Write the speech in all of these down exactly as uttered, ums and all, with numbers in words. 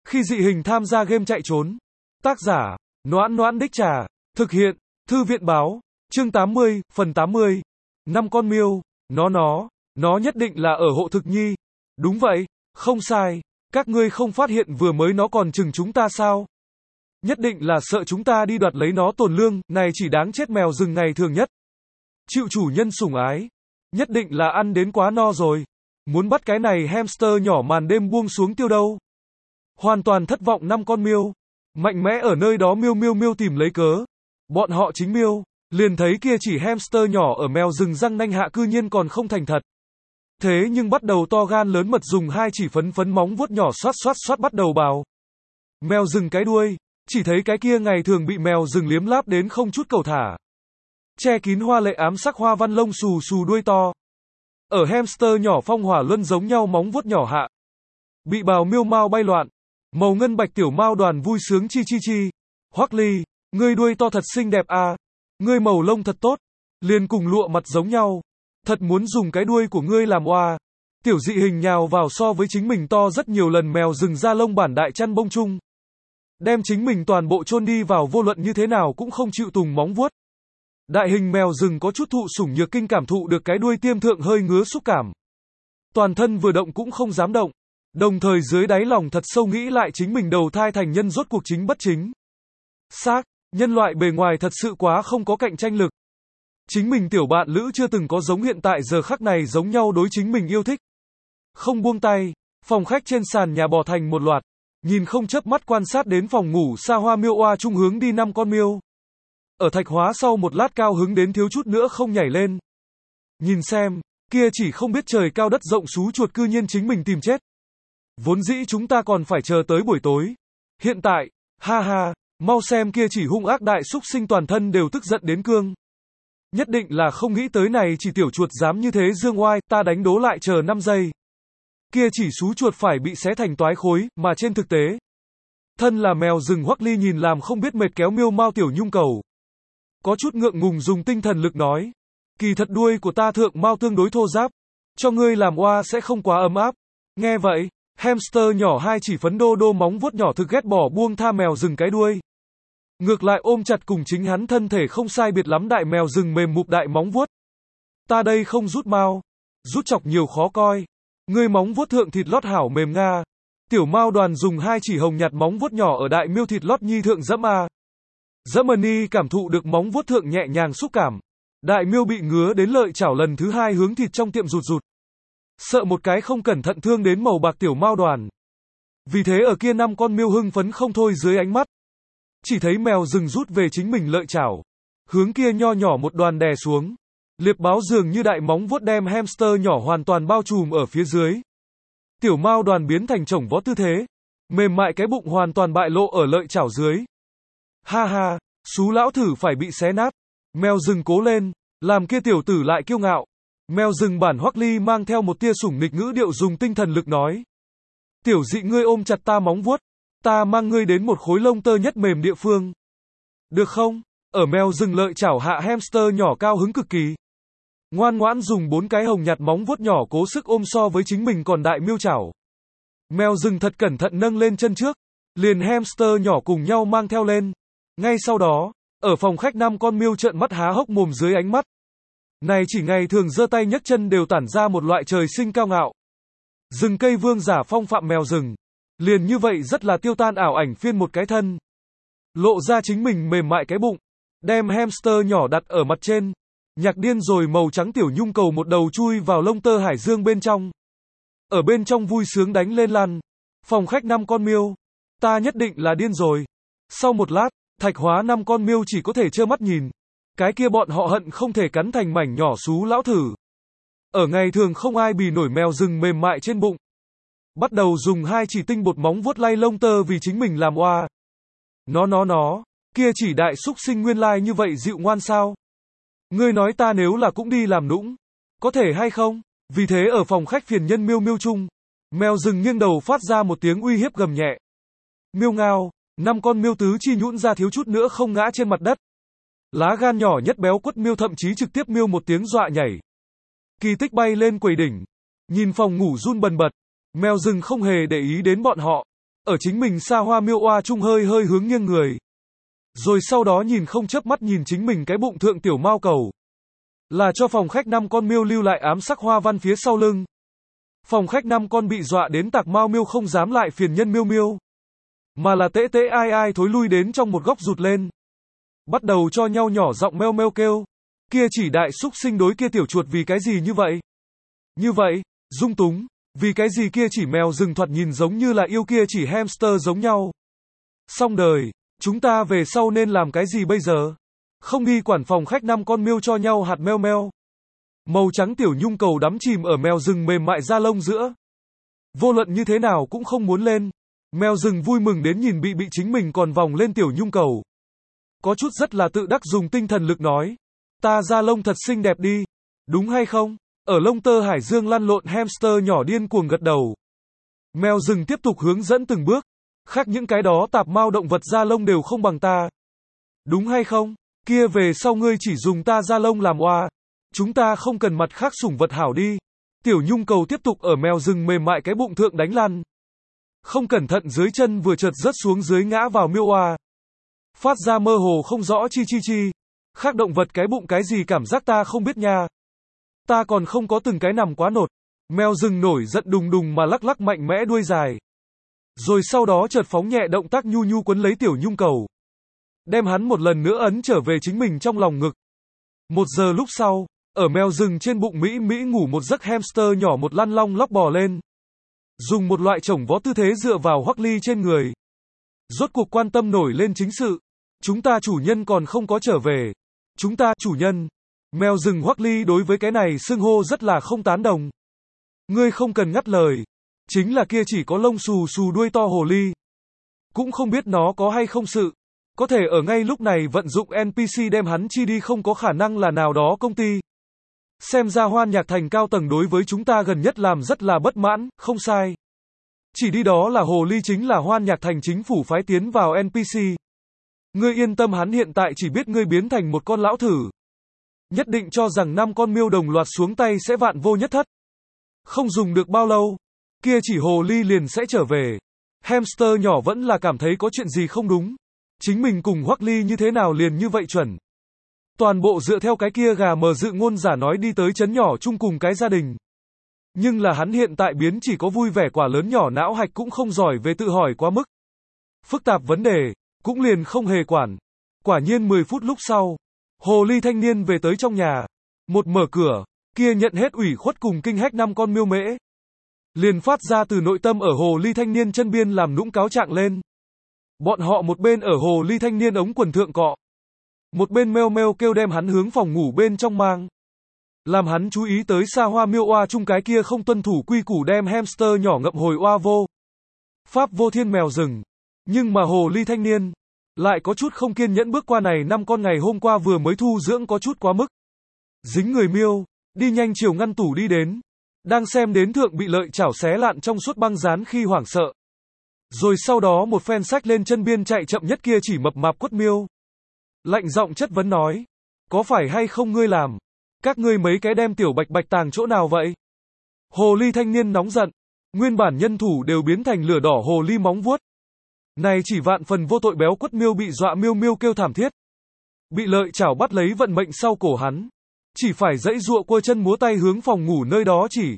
Khi dị hình tham gia game chạy trốn. Tác giả, Noãn Noãn Đích Trà. Thực hiện, Thư viện báo. Chương tám mươi, phần tám mươi. Năm con miêu. Nó nó, nó nhất định là ở hộ thực nhi. Đúng vậy, không sai. Các ngươi không phát hiện vừa mới nó còn chừng chúng ta sao? Nhất định là sợ chúng ta đi đoạt lấy nó tồn lương, này chỉ đáng chết mèo rừng ngày thường nhất. Chịu chủ nhân sủng ái. Nhất định là ăn đến quá no rồi. Muốn bắt cái này hamster nhỏ màn đêm buông xuống tiêu đâu. Hoàn toàn thất vọng năm con miêu. Mạnh mẽ ở nơi đó miêu miêu miêu tìm lấy cớ. Bọn họ chính miêu, liền thấy kia chỉ hamster nhỏ ở mèo rừng răng nanh hạ cư nhiên còn không thành thật. Thế nhưng bắt đầu to gan lớn mật dùng hai chỉ phấn phấn móng vuốt nhỏ xoát xoát xoát bắt đầu bào. Mèo rừng cái đuôi, chỉ thấy cái kia ngày thường bị mèo rừng liếm láp đến không chút cầu thả. Che kín hoa lệ ám sắc hoa văn lông xù xù đuôi to. Ở hamster nhỏ phong hỏa luân giống nhau móng vuốt nhỏ hạ. Bị bào miêu mau bay loạn. Màu ngân bạch tiểu mao đoàn vui sướng chi chi chi. Hoắc Ly, ngươi đuôi to thật xinh đẹp à. Ngươi màu lông thật tốt. Liền cùng lụa mặt giống nhau. Thật muốn dùng cái đuôi của ngươi làm oa. Tiểu dị hình nhào vào so với chính mình to rất nhiều lần mèo rừng da lông bản đại chăn bông chung. Đem chính mình toàn bộ chôn đi vào vô luận như thế nào cũng không chịu tùng móng vuốt. Đại hình mèo rừng có chút thụ sủng nhược kinh cảm thụ được cái đuôi tiêm thượng hơi ngứa xúc cảm. Toàn thân vừa động cũng không dám động. Đồng thời dưới đáy lòng thật sâu nghĩ lại chính mình đầu thai thành nhân rốt cuộc chính bất chính. Xác, nhân loại bề ngoài thật sự quá không có cạnh tranh lực. Chính mình tiểu bạn lữ chưa từng có giống hiện tại giờ khắc này giống nhau đối chính mình yêu thích. Không buông tay, phòng khách trên sàn nhà bò thành một loạt. Nhìn không chớp mắt quan sát đến phòng ngủ xa hoa miêu oa trung hướng đi năm con miêu. Ở thạch hóa sau một lát cao hứng đến thiếu chút nữa không nhảy lên. Nhìn xem, kia chỉ không biết trời cao đất rộng xú chuột cư nhiên chính mình tìm chết. Vốn dĩ chúng ta còn phải chờ tới buổi tối. Hiện tại, ha ha, mau xem kia chỉ hung ác đại súc sinh toàn thân đều tức giận đến cương. Nhất định là không nghĩ tới này chỉ tiểu chuột dám như thế dương oai, ta đánh đố lại chờ năm giây. Kia chỉ xú chuột phải bị xé thành toái khối, mà trên thực tế. Thân là mèo rừng Hoắc Ly nhìn làm không biết mệt kéo miêu mau tiểu nhung cầu. Có chút ngượng ngùng dùng tinh thần lực nói. Kỳ thật đuôi của ta thượng mau tương đối thô ráp. Cho ngươi làm oa sẽ không quá ấm áp. Nghe vậy, hamster nhỏ hai chỉ phấn đô đô móng vuốt nhỏ thực ghét bỏ buông tha mèo rừng cái đuôi. Ngược lại ôm chặt cùng chính hắn thân thể không sai biệt lắm đại mèo rừng mềm mụp đại móng vuốt. Ta đây không rút mau. Rút chọc nhiều khó coi. Ngươi móng vuốt thượng thịt lót hảo mềm nga. Tiểu mao đoàn dùng hai chỉ hồng nhạt móng vuốt nhỏ ở đại miêu thịt lót nhi thượng dẫm a. Germany cảm thụ được móng vuốt thượng nhẹ nhàng xúc cảm. Đại miêu bị ngứa đến lợi chảo lần thứ hai hướng thịt trong tiệm rụt rụt. Sợ một cái không cẩn thận thương đến màu bạc tiểu mao đoàn. Vì thế ở kia năm con miêu hưng phấn không thôi dưới ánh mắt. Chỉ thấy mèo rừng rút về chính mình lợi chảo. Hướng kia nho nhỏ một đoàn đè xuống. Liệp báo dường như đại móng vuốt đem hamster nhỏ hoàn toàn bao trùm ở phía dưới. Tiểu mao đoàn biến thành chổng vó tư thế. Mềm mại cái bụng hoàn toàn bại lộ ở lợi chảo dưới. Ha ha, xú lão thử phải bị xé nát. Mèo rừng cố lên, làm kia tiểu tử lại kiêu ngạo. Mèo rừng bản Hoắc Ly mang theo một tia sủng nịch ngữ điệu dùng tinh thần lực nói. Tiểu dị ngươi ôm chặt ta móng vuốt. Ta mang ngươi đến một khối lông tơ nhất mềm địa phương. Được không? Ở mèo rừng lợi chảo hạ hamster nhỏ cao hứng cực kỳ. Ngoan ngoãn dùng bốn cái hồng nhạt móng vuốt nhỏ cố sức ôm so với chính mình còn đại miêu chảo. Mèo rừng thật cẩn thận nâng lên chân trước. Liền hamster nhỏ cùng nhau mang theo lên. Ngay sau đó, ở phòng khách năm con miêu trợn mắt há hốc mồm dưới ánh mắt. Này chỉ ngày thường giơ tay nhấc chân đều tản ra một loại trời sinh cao ngạo. Rừng cây vương giả phong phạm mèo rừng. Liền như vậy rất là tiêu tan ảo ảnh phiên một cái thân. Lộ ra chính mình mềm mại cái bụng. Đem hamster nhỏ đặt ở mặt trên. Nhạc điên rồi màu trắng tiểu nhung cầu một đầu chui vào lông tơ hải dương bên trong. Ở bên trong vui sướng đánh lên lăn. Phòng khách năm con miêu. Ta nhất định là điên rồi. Sau một lát, thạch hóa năm con miêu chỉ có thể trơ mắt nhìn. Cái kia bọn họ hận không thể cắn thành mảnh nhỏ xú lão thử. Ở ngày thường không ai bì nổi mèo rừng mềm mại trên bụng. Bắt đầu dùng hai chỉ tinh bột móng vuốt lay lông tơ vì chính mình làm oa. Nó nó nó, kia chỉ đại súc sinh nguyên lai như vậy dịu ngoan sao? Ngươi nói ta nếu là cũng đi làm nũng, có thể hay không? Vì thế ở phòng khách phiền nhân miêu miêu chung, mèo rừng nghiêng đầu phát ra một tiếng uy hiếp gầm nhẹ. Miêu ngao, năm con miêu tứ chi nhũn ra thiếu chút nữa không ngã trên mặt đất. Lá gan nhỏ nhất béo quất miêu thậm chí trực tiếp miêu một tiếng dọa nhảy. Kỳ tích bay lên quầy đỉnh, nhìn phòng ngủ run bần bật, mèo rừng không hề để ý đến bọn họ. ở chính mình xa hoa miêu oa chung hơi hơi hướng nghiêng người. Rồi sau đó nhìn không chớp mắt nhìn chính mình cái bụng thượng tiểu mao cầu. Là cho phòng khách năm con miêu lưu lại ám sắc hoa văn phía sau lưng. Phòng khách năm con bị dọa đến tạc mau miêu không dám lại phiền nhân miêu miêu. Mà là tễ tễ ai ai thối lui đến trong một góc rụt lên. Bắt đầu cho nhau nhỏ giọng meo meo kêu. Kia chỉ đại xúc sinh đối kia tiểu chuột vì cái gì như vậy? Như vậy, dung túng, vì cái gì kia chỉ mèo rừng thoạt nhìn giống như là yêu kia chỉ hamster giống nhau. Xong đời, chúng ta về sau nên làm cái gì bây giờ? Không đi quản phòng khách năm con miêu cho nhau hạt meo meo. Màu trắng tiểu nhung cầu đắm chìm ở mèo rừng mềm mại da lông giữa. Vô luận như thế nào cũng không muốn lên. Mèo rừng vui mừng đến nhìn bị bị chính mình còn vòng lên tiểu nhung cầu. Có chút rất là tự đắc dùng tinh thần lực nói. Ta da lông thật xinh đẹp đi. Đúng hay không? Ở lông tơ hải dương lăn lộn hamster nhỏ điên cuồng gật đầu. Mèo rừng tiếp tục hướng dẫn từng bước. Khác những cái đó tạp mao động vật da lông đều không bằng ta. Đúng hay không? Kia về sau ngươi chỉ dùng ta da lông làm oa. Chúng ta không cần mặt khác sủng vật hảo đi. Tiểu nhung cầu tiếp tục ở mèo rừng mềm mại cái bụng thượng đánh lăn. Không cẩn thận dưới chân vừa chợt rớt xuống dưới ngã vào miêu oa. Phát ra mơ hồ không rõ chi chi chi. Khác động vật cái bụng cái gì cảm giác ta không biết nha. Ta còn không có từng cái nằm quá nột. Mèo rừng nổi giận đùng đùng mà lắc lắc mạnh mẽ đuôi dài. Rồi sau đó chợt phóng nhẹ động tác nhu nhu quấn lấy tiểu nhung cầu. Đem hắn một lần nữa ấn trở về chính mình trong lòng ngực. Một giờ lúc sau, ở mèo rừng trên bụng Mỹ Mỹ ngủ một giấc hamster nhỏ một lăn long lóc bò lên. Dùng một loại chổng vó tư thế dựa vào Hoắc Ly trên người. Rốt cuộc quan tâm nổi lên chính sự. Chúng ta chủ nhân còn không có trở về. Chúng ta chủ nhân. Mèo rừng Hoắc Ly đối với cái này xưng hô rất là không tán đồng. Ngươi không cần ngắt lời. Chính là kia chỉ có lông xù xù đuôi to hồ ly. Cũng không biết nó có hay không sự. Có thể ở ngay lúc này vận dụng en pê xê đem hắn chi đi không có khả năng là nào đó công ty. Xem ra Hoan Nhạc Thành cao tầng đối với chúng ta gần nhất làm rất là bất mãn, không sai. Chỉ đi đó là hồ ly chính là Hoan Nhạc Thành chính phủ phái tiến vào en pê xê. Ngươi yên tâm hắn hiện tại chỉ biết ngươi biến thành một con lão thử. Nhất định cho rằng năm con miêu đồng loạt xuống tay sẽ vạn vô nhất thất. Không dùng được bao lâu, kia chỉ hồ ly liền sẽ trở về. Hamster nhỏ vẫn là cảm thấy có chuyện gì không đúng. Chính mình cùng Hoắc Ly như thế nào liền như vậy chuẩn. Toàn bộ dựa theo cái kia gà mờ dự ngôn giả nói đi tới chấn nhỏ chung cùng cái gia đình. Nhưng là hắn hiện tại biến chỉ có vui vẻ quả lớn nhỏ não hạch cũng không giỏi về tự hỏi quá mức. Phức tạp vấn đề, cũng liền không hề quản. Quả nhiên mười phút lúc sau, hồ ly thanh niên về tới trong nhà. Một mở cửa, kia nhận hết ủy khuất cùng kinh hách năm con miêu mễ. Liền phát ra từ nội tâm ở hồ ly thanh niên chân biên làm nũng cáo trạng lên. Bọn họ một bên ở hồ ly thanh niên ống quần thượng cọ. Một bên meo meo kêu đem hắn hướng phòng ngủ bên trong mang. Làm hắn chú ý tới xa hoa miêu oa chung cái kia không tuân thủ quy củ đem hamster nhỏ ngậm hồi oa vô. Pháp vô thiên mèo rừng. Nhưng mà hồ ly thanh niên lại có chút không kiên nhẫn bước qua này năm con ngày hôm qua vừa mới thu dưỡng có chút quá mức. Dính người miêu, đi nhanh chiều ngăn tủ đi đến. Đang xem đến thượng bị lợi chảo xé lạn trong suốt băng dán khi hoảng sợ. Rồi sau đó một phen sách lên chân biên chạy chậm nhất kia chỉ mập mạp quất miêu. Lạnh giọng chất vấn nói. Có phải hay không ngươi làm? Các ngươi mấy cái đem tiểu bạch bạch tàng chỗ nào vậy? Hồ ly thanh niên nóng giận. Nguyên bản nhân thủ đều biến thành lửa đỏ hồ ly móng vuốt. Này chỉ vạn phần vô tội béo quất miêu bị dọa miêu miêu kêu thảm thiết. Bị lợi chảo bắt lấy vận mệnh sau cổ hắn. Chỉ phải dãy dụa quơ chân múa tay hướng phòng ngủ nơi đó chỉ.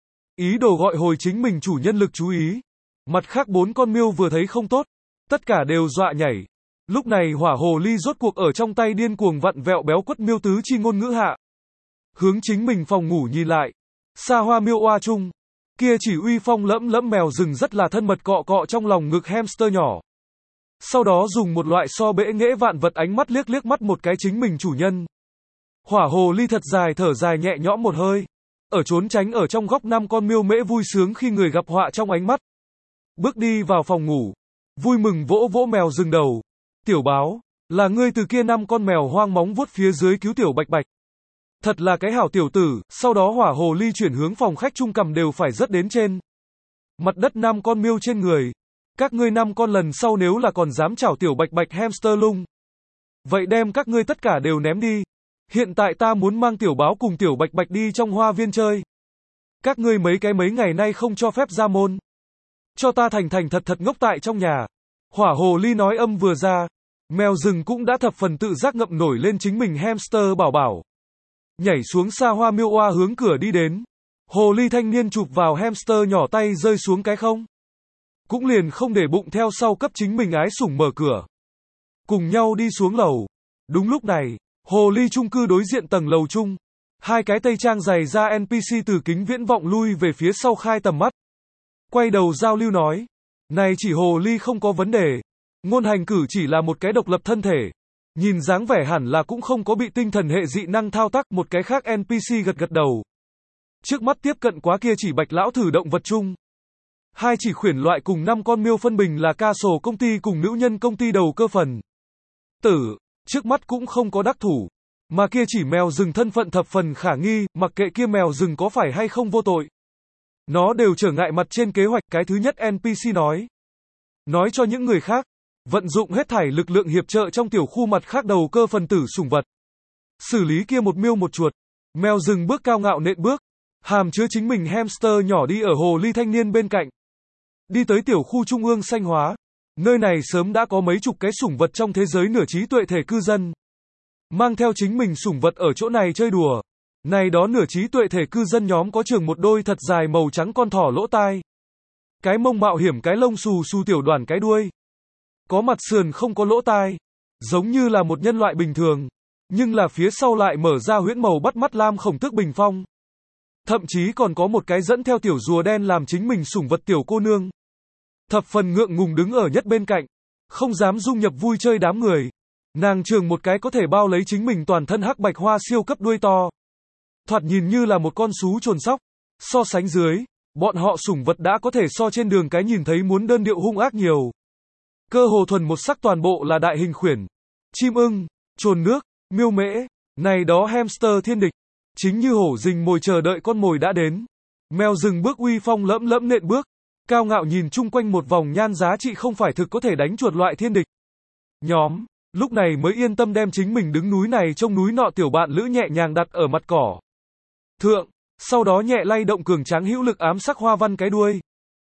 Ý đồ gọi hồi chính mình chủ nhân lực chú ý. Mặt khác bốn con miêu vừa thấy không tốt. Tất cả đều dọa nhảy. Lúc này hỏa hồ ly rốt cuộc ở trong tay điên cuồng vặn vẹo béo quất miêu tứ chi ngôn ngữ hạ. Hướng chính mình phòng ngủ nhìn lại. Xa hoa miêu oa chung. Kia chỉ uy phong lẫm lẫm mèo rừng rất là thân mật cọ cọ trong lòng ngực hamster nhỏ. Sau đó dùng một loại so bẽ nghễ vạn vật ánh mắt liếc liếc mắt một cái chính mình chủ nhân. Hỏa hồ ly thật dài thở dài nhẹ nhõm một hơi. Ở trốn tránh ở trong góc năm con miêu mễ vui sướng khi người gặp họa trong ánh mắt. Bước đi vào phòng ngủ. Vui mừng vỗ vỗ mèo rừng đầu. Tiểu báo, là ngươi từ kia năm con mèo hoang móng vuốt phía dưới cứu tiểu bạch bạch. Thật là cái hảo tiểu tử, sau đó hỏa hồ ly chuyển hướng phòng khách trung cầm đều phải rớt đến trên. Mặt đất năm con miêu trên người. Các ngươi năm con lần sau nếu là còn dám chảo tiểu bạch bạch hamster lung. Vậy đem các ngươi tất cả đều ném đi. Hiện tại ta muốn mang tiểu báo cùng tiểu bạch bạch đi trong hoa viên chơi. Các ngươi mấy cái mấy ngày nay không cho phép ra môn. cho ta thành thành thật thật ngốc tại trong nhà. Hỏa hồ ly nói âm vừa ra, mèo rừng cũng đã thập phần tự giác ngậm nổi lên chính mình hamster bảo bảo. Nhảy xuống xa hoa miêu oa hướng cửa đi đến. Hồ ly thanh niên chụp vào hamster nhỏ tay rơi xuống cái không. Cũng liền không để bụng theo sau cấp chính mình ái sủng mở cửa. Cùng nhau đi xuống lầu. Đúng lúc này, hồ ly chung cư đối diện tầng lầu chung. Hai cái tây trang giày ra en pê xê từ kính viễn vọng lui về phía sau khai tầm mắt. Quay đầu giao lưu nói. Này chỉ hồ ly không có vấn đề. Ngôn hành cử chỉ là một cái độc lập thân thể. Nhìn dáng vẻ hẳn là cũng không có bị tinh thần hệ dị năng thao tác. Một cái khác en pê xê gật gật đầu. Trước mắt tiếp cận quá kia chỉ bạch lão thử động vật chung. Hai chỉ khuyển loại cùng năm con miêu phân bình là ca sổ công ty cùng nữ nhân công ty đầu cơ phần. Tử, trước mắt cũng không có đắc thủ. Mà kia chỉ mèo rừng thân phận thập phần khả nghi, mặc kệ kia mèo rừng có phải hay không vô tội. Nó đều trở ngại mặt trên kế hoạch. Cái thứ nhất en pê xê nói. Nói cho những người khác. Vận dụng hết thảy lực lượng hiệp trợ trong tiểu khu mặt khác đầu cơ phần tử sủng vật. Xử lý kia một miêu một chuột. Mèo rừng bước cao ngạo nện bước. Hàm chứa chính mình hamster nhỏ đi ở hồ ly thanh niên bên cạnh. Đi tới tiểu khu trung ương xanh hóa. Nơi này sớm đã có mấy chục cái sủng vật trong thế giới nửa trí tuệ thể cư dân. Mang theo chính mình sủng vật ở chỗ này chơi đùa. Này đó nửa trí tuệ thể cư dân nhóm có trường một đôi thật dài màu trắng con thỏ lỗ tai. Cái mông mạo hiểm cái lông xù xù tiểu đoàn cái đuôi. Có mặt sườn không có lỗ tai. Giống như là một nhân loại bình thường. Nhưng là phía sau lại mở ra huyễn màu bắt mắt lam khổng tước bình phong. Thậm chí còn có một cái dẫn theo tiểu rùa đen làm chính mình sủng vật tiểu cô nương. Thập phần ngượng ngùng đứng ở nhất bên cạnh. Không dám dung nhập vui chơi đám người. Nàng trường một cái có thể bao lấy chính mình toàn thân hắc bạch hoa siêu cấp đuôi to. Thoạt nhìn như là một con sú trồn sóc. So sánh dưới, bọn họ sủng vật đã có thể so trên đường cái nhìn thấy muốn đơn điệu hung ác nhiều. Cơ hồ thuần một sắc toàn bộ là đại hình khuyển. Chim ưng, trồn nước, miêu mễ. Này đó hamster thiên địch. Chính như hổ rình mồi chờ đợi con mồi đã đến. Mèo rừng bước uy phong lẫm lẫm nện bước. Cao ngạo nhìn chung quanh một vòng nhan giá trị không phải thực có thể đánh chuột loại thiên địch. Nhóm, lúc này mới yên tâm đem chính mình đứng núi này trông núi nọ tiểu bạn lữ nhẹ nhàng đặt ở mặt cỏ. Thượng, sau đó nhẹ lay động cường tráng hữu lực ám sắc hoa văn cái đuôi.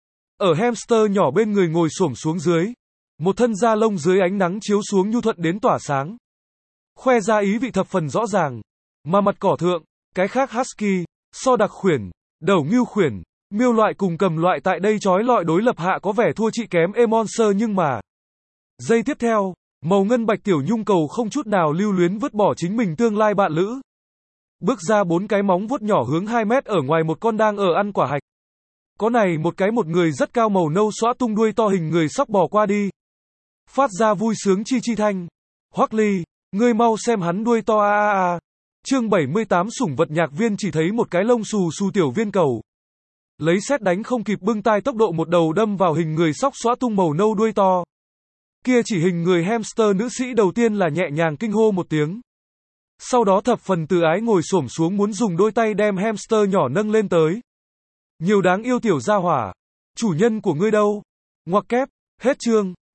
Ở hamster nhỏ bên người ngồi xổm xuống dưới. Một thân da lông dưới ánh nắng chiếu xuống nhu thuận đến tỏa sáng. Khoe ra ý vị thập phần rõ ràng. Mà mặt cỏ thượng, cái khác husky, so đặc khuyển, đầu ngưu khuyển, miêu loại cùng cầm loại tại đây chói lọi đối lập hạ có vẻ thua chị kém e monster nhưng mà. Giây tiếp theo, màu ngân bạch tiểu nhung cầu không chút nào lưu luyến vứt bỏ chính mình tương lai bạn lữ. Bước ra bốn cái móng vuốt nhỏ hướng hai mét ở ngoài một con đang ở ăn quả hạch. Có này một cái một người rất cao màu nâu xõa tung đuôi to hình người sóc bò qua đi. Phát ra vui sướng chi chi thanh. Hoắc Ly, ngươi mau xem hắn đuôi to a a a. Chương bảy mươi tám sủng vật nhạc viên chỉ thấy một cái lông xù xù tiểu viên cầu. Lấy sét đánh không kịp bưng tai tốc độ một đầu đâm vào hình người sóc xõa tung màu nâu đuôi to. Kia chỉ hình người hamster nữ sĩ đầu tiên là nhẹ nhàng kinh hô một tiếng. Sau đó thập phần từ ái ngồi xổm xuống muốn dùng đôi tay đem hamster nhỏ nâng lên tới. Nhiều đáng yêu tiểu gia hỏa. Chủ nhân của ngươi đâu? Ngoặc kép, hết chương.